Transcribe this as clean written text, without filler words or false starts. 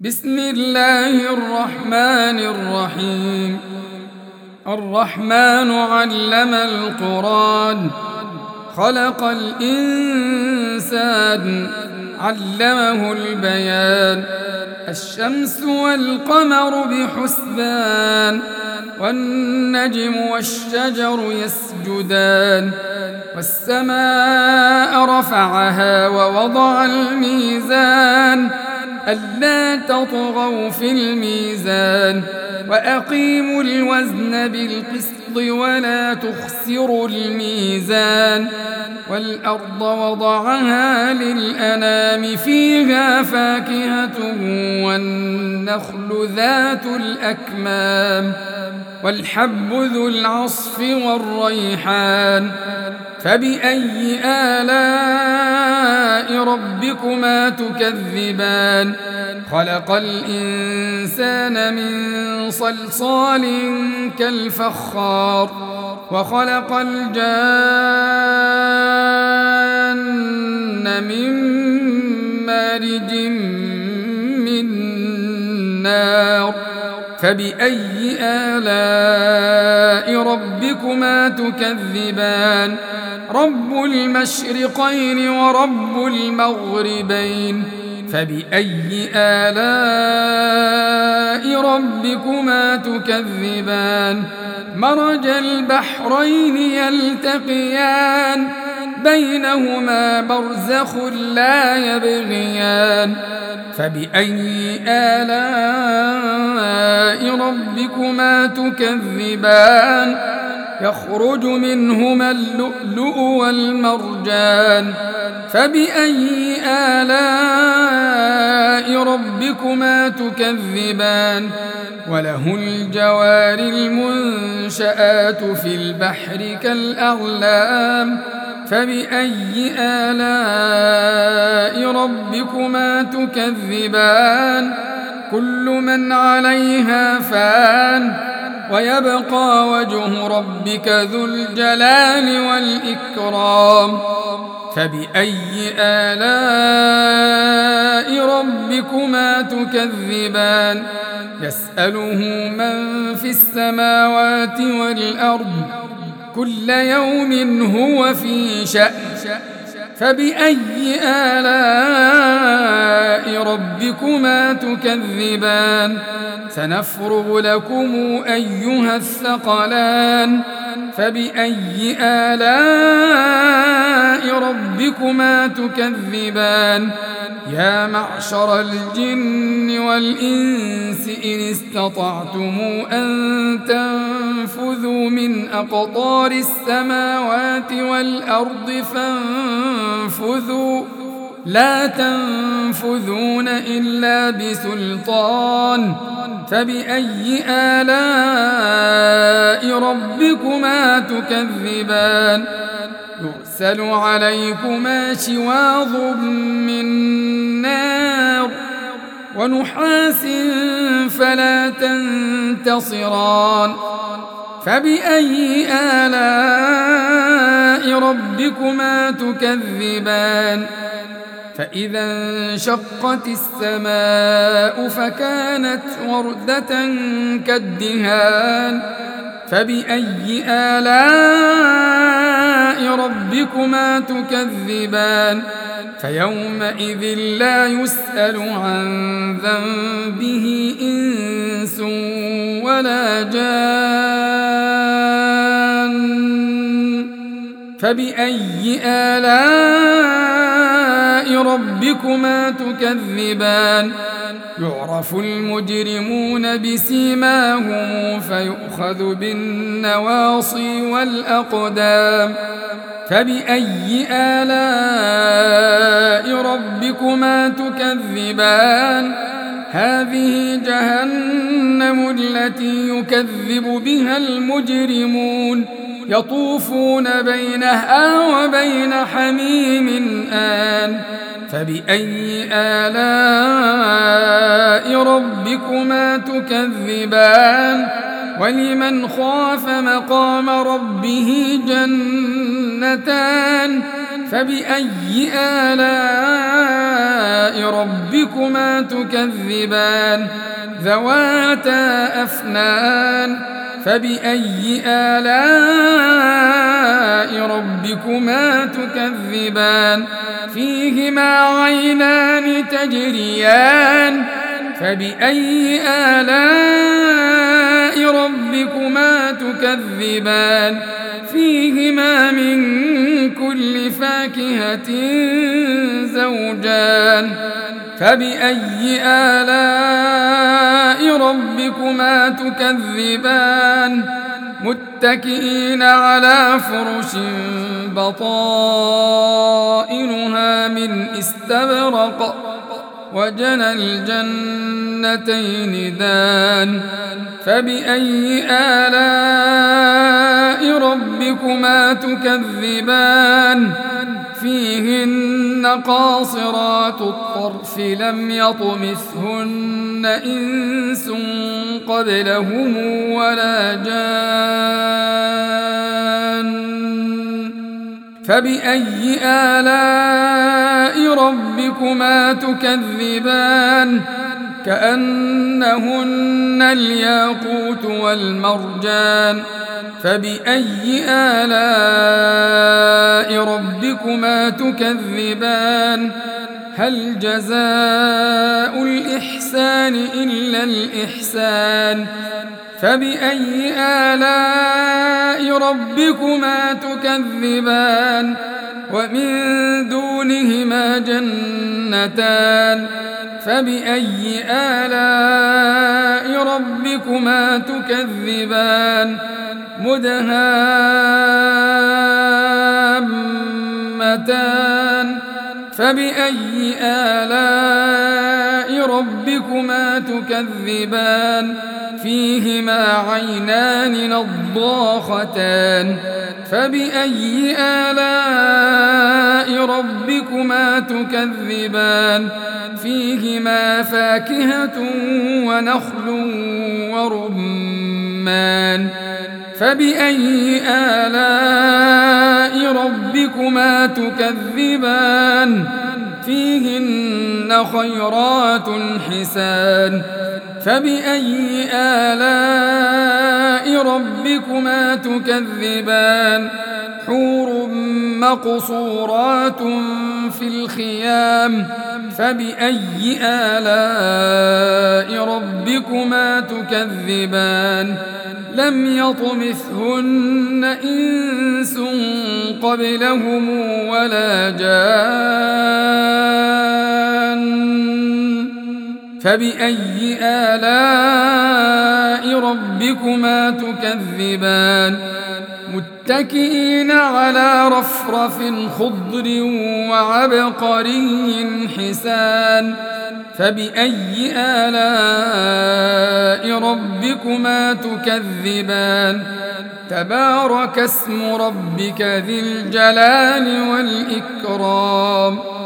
بسم الله الرحمن الرحيم. الرحمن علم القرآن، خلق الإنسان، علمه البيان. الشمس والقمر بحسبان، والنجم والشجر يسجدان. والسماء رفعها ووضع الميزان، ألا تطغوا في الميزان، وأقيموا الوزن بالقسط ولا تخسروا الميزان. والأرض وضعها للأنام، فيها فاكهة والنخل ذات الأكمام، والحب ذو العصف والريحان. فبأي آلاء ربكما تكذبان؟ خلق الإنسان من صلصال كالفخار، وخلق الجان من مارج من نار. فبأي آلاء ربكما تكذبان؟ رب المشرقين ورب المغربين. فبأي آلاء ربكما تكذبان؟ مرج البحرين يلتقيان، بينهما برزخ لا يبغيان. فبأي آلاء ربكما تكذبان؟ يخرج منهما اللؤلؤ والمرجان. فبأي آلاء ربكما تكذبان؟ وله الجوار المنشآت في البحر كالأعلام. فبأي آلاء ربكما تكذبان؟ كل من عليها فان، ويبقى وجه ربك ذو الجلال والإكرام. فبأي آلاء ربكما تكذبان؟ يسأله من في السماوات والأرض، كل يوم هو في شأن. فبأي آلاء ربكما تكذبان؟ سنفرغ لكم أيها الثقلان. فبأي آلاء ربكما تكذبان؟ يا معشر الجن والإنس إن استطعتم أن تنفذوا من أقطار السماوات والأرض فانفذوا، لا تنفذون إلا بسلطان. فبأي آلاء ربكما تكذبان؟ يرسل عليكما شواظ من نار ونحاس فلا تنتصران. فبأي آلاء ربكما تكذبان؟ فإذا انشقت السماء فكانت وردة كالدهان. فبأي آلاء ربكما تكذبان؟ فيومئذ لا يسأل عن ذنبه إنس ولا جان. فبأي آلاء ربكما تكذبان؟ يعرف المجرمون بسيماهم فيؤخذ بالنواصي والأقدام. فبأي آلاء ربكما تكذبان؟ هذه جهنم التي يكذب بها المجرمون، يطوفون بينها وبين حميم آن. فبأي آلاء ربكما تكذبان؟ ولمن خاف مقام ربه جنتان. فبأي آلاء ربكما تكذبان ذواتا أفنان فبأي آلاء ربكما تكذبان فيهما عينان تجريان فبأي آلاء ربكما تكذبان فيهما من كل فاكهة زوجان فبأي آلاء ربكما تكذبان متكئين على فرش بطائنها من استبرق وجنى الجنتين دان فبأي آلاء ربكما تكذبان فيهن قاصرات الطرف لم يطمثهن إنس قبلهم ولا جان فبأي آلاء ربكما تكذبان كأنهن الياقوت والمرجان فبأي آلاء ربكما تكذبان هل جزاء الإحسان إلا الإحسان فبأي آلاء ربكما تكذبان ومن دونهما جنتان فبأي آلاء ربكما تكذبان مدهامتان فبأي آلاء ربكما تكذبان فيهما عينان نضاختان فبأي آلاء ربكما تكذبان فيهما فاكهة ونخل ورمان فبأي آلاء ربكما تكذبان فيهن خيرات حسان فبأي آلاء ربكما تكذبان حور مقصورات في الخيام فبأي آلاء ربكما تكذبان لم يطمثهن إنس قبلهم ولا جان فبأي آلاء ربكما تكذبان متكئين على رفرف خضر وعبقري حسان فبأي آلاء ربكما تكذبان تبارك اسم ربك ذي الجلال والإكرام